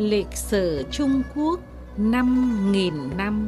Lịch sử Trung Quốc 5.000 năm.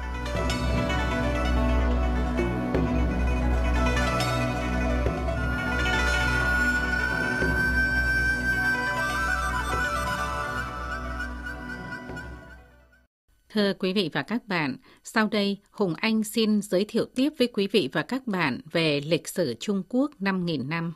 Thưa quý vị và các bạn, sau đây Hùng Anh xin giới thiệu tiếp với quý vị và các bạn về lịch sử Trung Quốc 5.000 năm.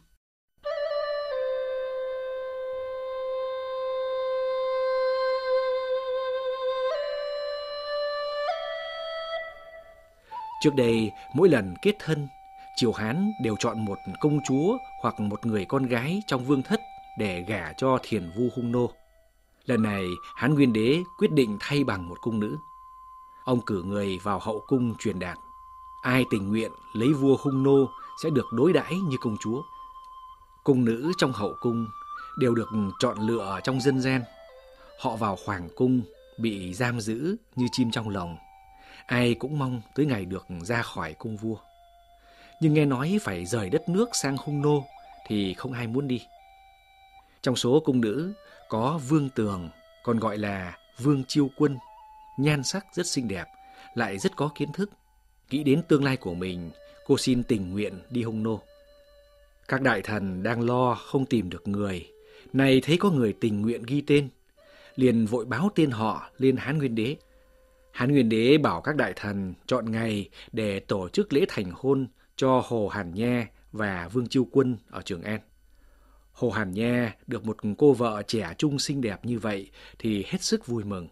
Trước đây, mỗi lần kết thân, triều Hán đều chọn một công chúa hoặc một người con gái trong vương thất để gả cho thiền vu Hung Nô. Lần này, Hán Nguyên Đế quyết định thay bằng một cung nữ. Ông cử người vào hậu cung truyền đạt. Ai tình nguyện lấy vua Hung Nô sẽ được đối đãi như công chúa. Cung nữ trong hậu cung đều được chọn lựa trong dân gian. Họ vào hoàng cung bị giam giữ như chim trong lồng. Ai cũng mong tới ngày được ra khỏi cung vua. Nhưng nghe nói phải rời đất nước sang Hung Nô thì không ai muốn đi. Trong số cung nữ có Vương Tường, còn gọi là Vương Chiêu Quân, nhan sắc rất xinh đẹp, lại rất có kiến thức. Nghĩ đến tương lai của mình, cô xin tình nguyện đi Hung Nô. Các đại thần đang lo không tìm được người, này thấy có người tình nguyện ghi tên, liền vội báo tên họ lên Hán Nguyên Đế. Hán Nguyên Đế bảo các đại thần chọn ngày để tổ chức lễ thành hôn cho Hồ Hàn Nha và Vương Chiêu Quân ở Trường An. Hồ Hàn Nha được một cô vợ trẻ trung xinh đẹp như vậy thì hết sức vui mừng.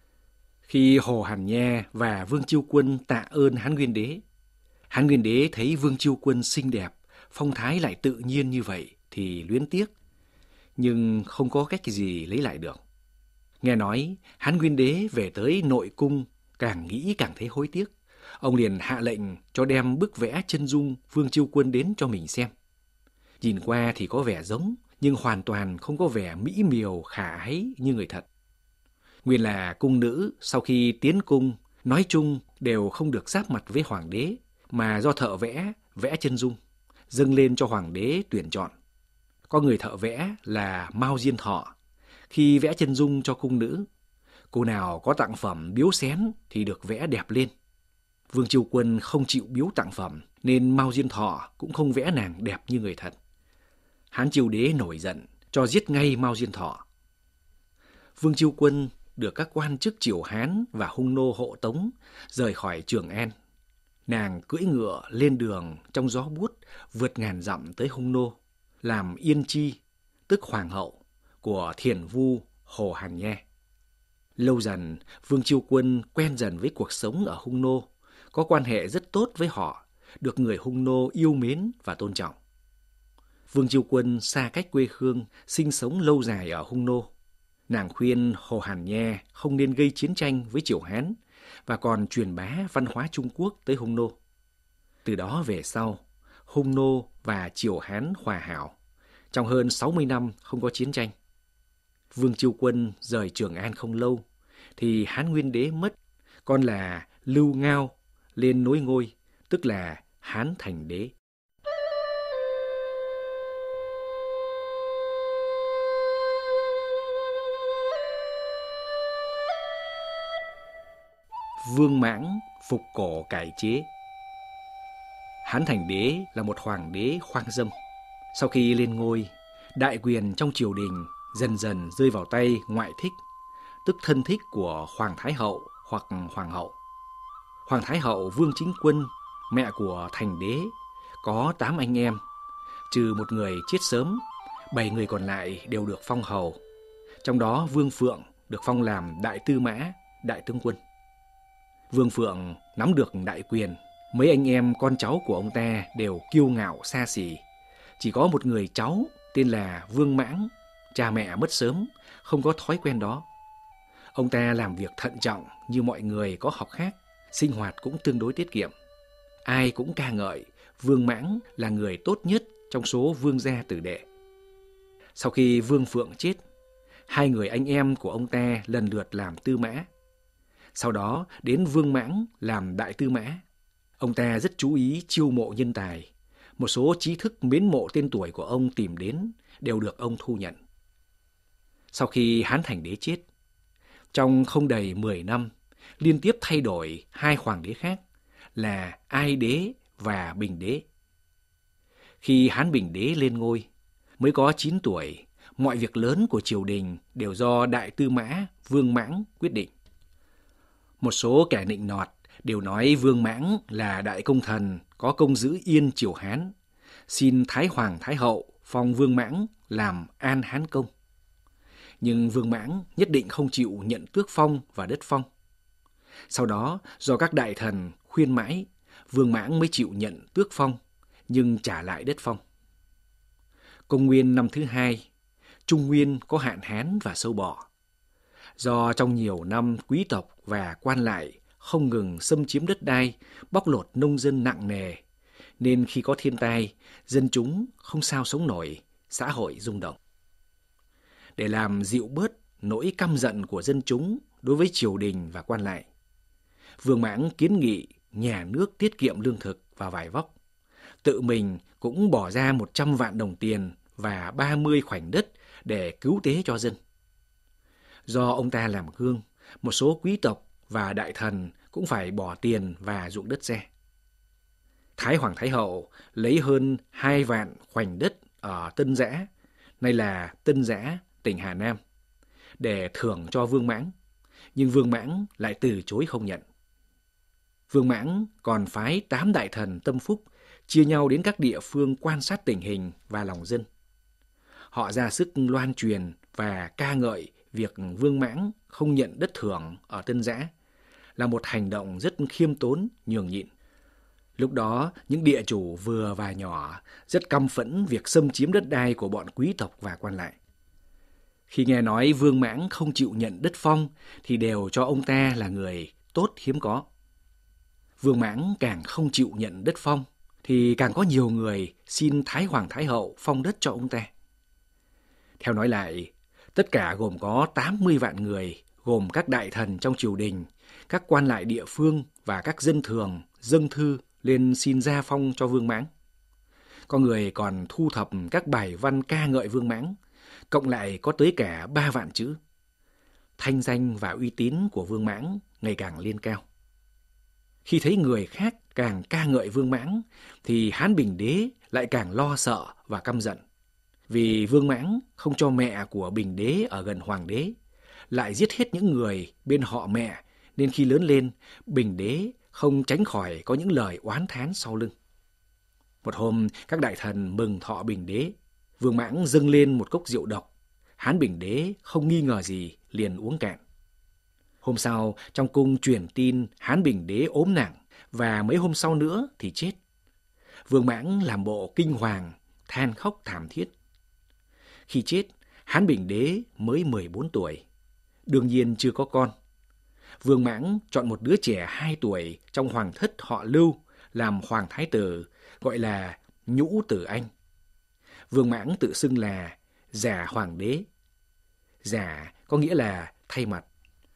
Khi Hồ Hàn Nha và Vương Chiêu Quân tạ ơn Hán Nguyên Đế thấy Vương Chiêu Quân xinh đẹp, phong thái lại tự nhiên như vậy thì luyến tiếc, nhưng không có cách gì lấy lại được. Nghe nói Hán Nguyên Đế về tới nội cung, càng nghĩ càng thấy hối tiếc. Ông liền hạ lệnh cho đem bức vẽ chân dung Vương Chiêu Quân đến cho mình xem. Nhìn qua thì có vẻ giống, nhưng hoàn toàn không có vẻ mỹ miều khả ái như người thật. Nguyên là cung nữ sau khi tiến cung, nói chung đều không được giáp mặt với hoàng đế, mà do thợ vẽ chân dung, dâng lên cho hoàng đế tuyển chọn. Có người thợ vẽ là Mao Diên Thọ. Khi vẽ chân dung cho cung nữ, cô nào có tặng phẩm biếu xén thì được vẽ đẹp lên. Vương Chiêu Quân không chịu biếu tặng phẩm, nên Mao Diên Thọ cũng không vẽ nàng đẹp như người thật. Hán Chiêu Đế nổi giận, cho giết ngay Mao Diên Thọ. Vương Chiêu Quân được các quan chức triều Hán và Hung Nô hộ tống rời khỏi Trường An. Nàng cưỡi ngựa lên đường trong gió buốt vượt ngàn dặm tới Hung Nô, làm Yên Chi, tức hoàng hậu của thiền vu Hồ Hàn Nha. Lâu dần, Vương Chiêu Quân quen dần với cuộc sống ở Hung Nô, có quan hệ rất tốt với họ, được người Hung Nô yêu mến và tôn trọng. Vương Chiêu Quân xa cách quê hương, sinh sống lâu dài ở Hung Nô. Nàng khuyên Hồ Hàn Nha không nên gây chiến tranh với triều Hán và còn truyền bá văn hóa Trung Quốc tới Hung Nô. Từ đó về sau, Hung Nô và triều Hán hòa hảo. Trong hơn 60 năm không có chiến tranh. Vương Chiêu Quân rời Trường An không lâu thì Hán Nguyên Đế mất, con là Lưu Ngao lên nối ngôi, tức là Hán Thành Đế. Vương Mãng phục cổ cải chế. Hán Thành Đế là một hoàng đế khoang dâm. Sau khi lên ngôi, đại quyền trong triều đình dần dần rơi vào tay ngoại thích, tức thân thích của Hoàng Thái Hậu hoặc Hoàng hậu. Hoàng Thái Hậu Vương Chính Quân, mẹ của Thành Đế, có 8 anh em, trừ một người chết sớm, 7 người còn lại đều được phong hầu. Trong đó Vương Phượng được phong làm đại tư mã, đại tướng quân. Vương Phượng nắm được đại quyền, mấy anh em con cháu của ông ta đều kiêu ngạo xa xỉ. Chỉ có một người cháu tên là Vương Mãng, cha mẹ mất sớm, không có thói quen đó. Ông ta làm việc thận trọng như mọi người có học khác, sinh hoạt cũng tương đối tiết kiệm. Ai cũng ca ngợi Vương Mãng là người tốt nhất trong số vương gia tử đệ. Sau khi Vương Phượng chết, 2 người anh em của ông ta lần lượt làm tư mã. Sau đó đến Vương Mãng làm đại tư mã. Ông ta rất chú ý chiêu mộ nhân tài. Một số trí thức mến mộ tên tuổi của ông tìm đến đều được ông thu nhận. Sau khi Hán Thành Đế chết, Trong không đầy 10 năm, liên tiếp thay đổi 2 hoàng đế khác là Ai Đế và Bình Đế. Khi Hán Bình Đế lên ngôi, mới có 9 tuổi, mọi việc lớn của triều đình đều do Đại Tư Mã Vương Mãng quyết định. Một số kẻ nịnh nọt đều nói Vương Mãng là đại công thần có công giữ yên triều Hán, xin Thái Hoàng Thái Hậu phong Vương Mãng làm An Hán công. Nhưng Vương Mãng nhất định không chịu nhận tước phong và đất phong. Sau đó, do các đại thần khuyên mãi, Vương Mãng mới chịu nhận tước phong, nhưng trả lại đất phong. Công nguyên năm thứ 2, Trung Nguyên có hạn hán và sâu bọ. Do trong nhiều năm quý tộc và quan lại không ngừng xâm chiếm đất đai, bóc lột nông dân nặng nề, nên khi có thiên tai, dân chúng không sao sống nổi, xã hội rung động. Để làm dịu bớt nỗi căm giận của dân chúng đối với triều đình và quan lại, Vương Mãng kiến nghị nhà nước tiết kiệm lương thực và vải vóc. Tự mình cũng bỏ ra 100 vạn đồng tiền và 30 khoảnh đất để cứu tế cho dân. Do ông ta làm gương, một số quý tộc và đại thần cũng phải bỏ tiền và ruộng đất ra. Thái Hoàng Thái Hậu lấy hơn 2 vạn khoảnh đất ở Tân Giã, nay là Tân Giã, tỉnh Hà Nam, để thưởng cho Vương Mãng, nhưng Vương Mãng lại từ chối không nhận. Vương Mãng còn phái 8 đại thần tâm phúc chia nhau đến các địa phương quan sát tình hình và lòng dân. Họ ra sức loan truyền và ca ngợi việc Vương Mãng không nhận đất thưởng ở Tân Giã là một hành động rất khiêm tốn, nhường nhịn. Lúc đó, những địa chủ vừa và nhỏ rất căm phẫn việc xâm chiếm đất đai của bọn quý tộc và quan lại. Khi nghe nói Vương Mãng không chịu nhận đất phong thì đều cho ông ta là người tốt hiếm có. Vương Mãng càng không chịu nhận đất phong thì càng có nhiều người xin Thái Hoàng Thái Hậu phong đất cho ông ta. Theo nói lại, tất cả gồm có 80 vạn người, gồm các đại thần trong triều đình, các quan lại địa phương và các dân thường dâng thư lên xin gia phong cho Vương Mãng. Có người còn thu thập các bài văn ca ngợi Vương Mãng, cộng lại có tới cả 3 vạn chữ. Thanh danh và uy tín của Vương Mãng ngày càng lên cao. Khi thấy người khác càng ca ngợi Vương Mãng, thì Hán Bình Đế lại càng lo sợ và căm giận. Vì Vương Mãng không cho mẹ của Bình Đế ở gần Hoàng đế, lại giết hết những người bên họ mẹ, nên khi lớn lên, Bình Đế không tránh khỏi có những lời oán thán sau lưng. Một hôm, các đại thần mừng thọ Bình Đế, Vương Mãng dâng lên một cốc rượu độc. Hán Bình Đế không nghi ngờ gì, liền uống cạn. Hôm sau, trong cung truyền tin Hán Bình Đế ốm nặng, và mấy hôm sau nữa thì chết. Vương Mãng làm bộ kinh hoàng, than khóc thảm thiết. Khi chết, Hán Bình Đế mới 14 tuổi, đương nhiên chưa có con. Vương Mãng chọn một đứa trẻ 2 tuổi trong hoàng thất họ Lưu làm hoàng thái tử, gọi là Nhũ Tử Anh. Vương Mãng tự xưng là Giả Hoàng đế. Giả có nghĩa là thay mặt.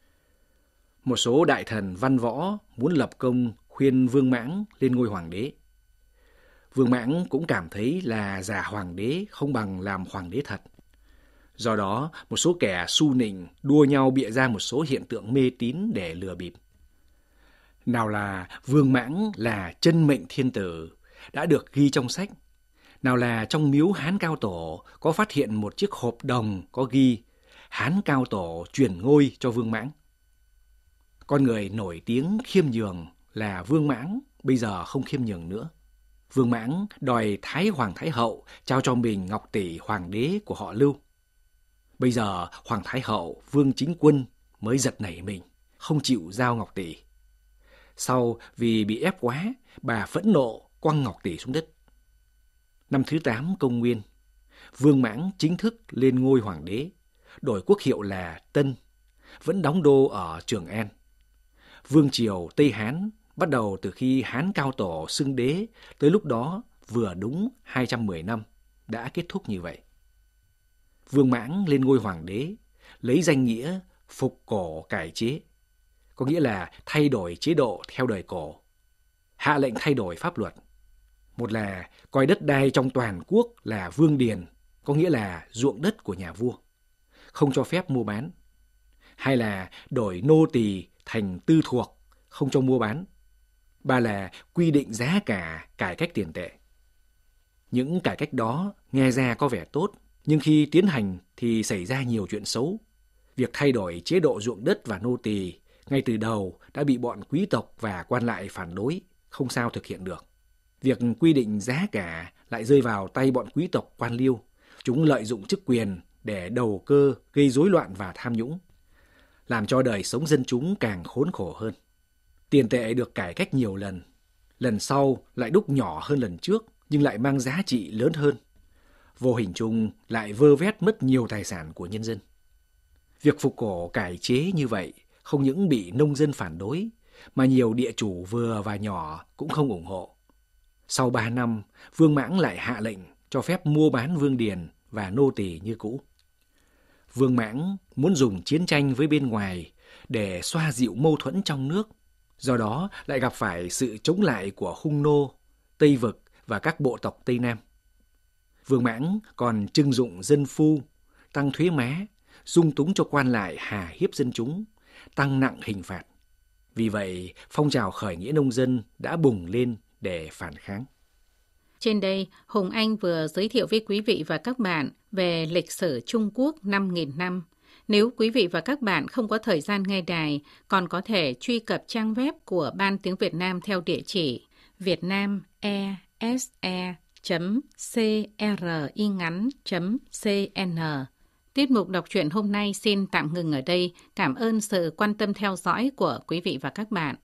Một số đại thần văn võ muốn lập công khuyên Vương Mãng lên ngôi hoàng đế. Vương Mãng cũng cảm thấy là giả hoàng đế không bằng làm hoàng đế thật. Do đó, một số kẻ su nịnh đua nhau bịa ra một số hiện tượng mê tín để lừa bịp. Nào là Vương Mãng là chân mệnh thiên tử, đã được ghi trong sách. Nào là trong miếu Hán Cao Tổ có phát hiện một chiếc hộp đồng có ghi Hán Cao Tổ truyền ngôi cho Vương Mãng. Con người nổi tiếng khiêm nhường là Vương Mãng bây giờ không khiêm nhường nữa. Vương Mãng đòi Thái Hoàng Thái Hậu trao cho mình Ngọc Tỷ hoàng đế của họ Lưu. Bây giờ Hoàng Thái Hậu Vương Chính Quân mới giật nảy mình, không chịu giao Ngọc Tỷ. Sau vì bị ép quá, bà phẫn nộ quăng Ngọc Tỷ xuống đất. Năm thứ 8 công nguyên, Vương Mãng chính thức lên ngôi hoàng đế, đổi quốc hiệu là Tân, vẫn đóng đô ở Trường An. Vương triều Tây Hán bắt đầu từ khi Hán Cao Tổ xưng đế, tới lúc đó vừa đúng 210 năm, đã kết thúc như vậy. Vương Mãng lên ngôi hoàng đế, lấy danh nghĩa phục cổ cải chế, có nghĩa là thay đổi chế độ theo đời cổ, hạ lệnh thay đổi pháp luật. Một là coi đất đai trong toàn quốc là vương điền, có nghĩa là ruộng đất của nhà vua, không cho phép mua bán. 2 là đổi nô tỳ thành tư thuộc, không cho mua bán. 3 là quy định giá cả, cải cách tiền tệ. Những cải cách đó nghe ra có vẻ tốt, nhưng khi tiến hành thì xảy ra nhiều chuyện xấu. Việc thay đổi chế độ ruộng đất và nô tỳ ngay từ đầu đã bị bọn quý tộc và quan lại phản đối, không sao thực hiện được. Việc quy định giá cả lại rơi vào tay bọn quý tộc quan liêu. Chúng lợi dụng chức quyền để đầu cơ, gây rối loạn và tham nhũng, làm cho đời sống dân chúng càng khốn khổ hơn. Tiền tệ được cải cách nhiều lần, lần sau lại đúc nhỏ hơn lần trước nhưng lại mang giá trị lớn hơn. Vô hình chung lại vơ vét mất nhiều tài sản của nhân dân. Việc phục cổ cải chế như vậy không những bị nông dân phản đối, mà nhiều địa chủ vừa và nhỏ cũng không ủng hộ. Sau 3 năm, Vương Mãng lại hạ lệnh cho phép mua bán vương điền và nô tỳ như cũ. Vương Mãng muốn dùng chiến tranh với bên ngoài để xoa dịu mâu thuẫn trong nước, do đó lại gặp phải sự chống lại của Hung Nô, Tây Vực và các bộ tộc Tây Nam. Vương Mãng còn trưng dụng dân phu, tăng thuế má, dung túng cho quan lại hà hiếp dân chúng, tăng nặng hình phạt. Vì vậy, phong trào khởi nghĩa nông dân đã bùng lên để phản kháng. Trên đây, Hùng Anh vừa giới thiệu với quý vị và các bạn về lịch sử Trung Quốc 5.000 năm. Nếu quý vị và các bạn không có thời gian nghe đài, còn có thể truy cập trang web của Ban Tiếng Việt Nam theo địa chỉ vietnamese.cringắn.cn. Tiết mục đọc truyện hôm nay xin tạm ngừng ở đây. Cảm ơn sự quan tâm theo dõi của quý vị và các bạn.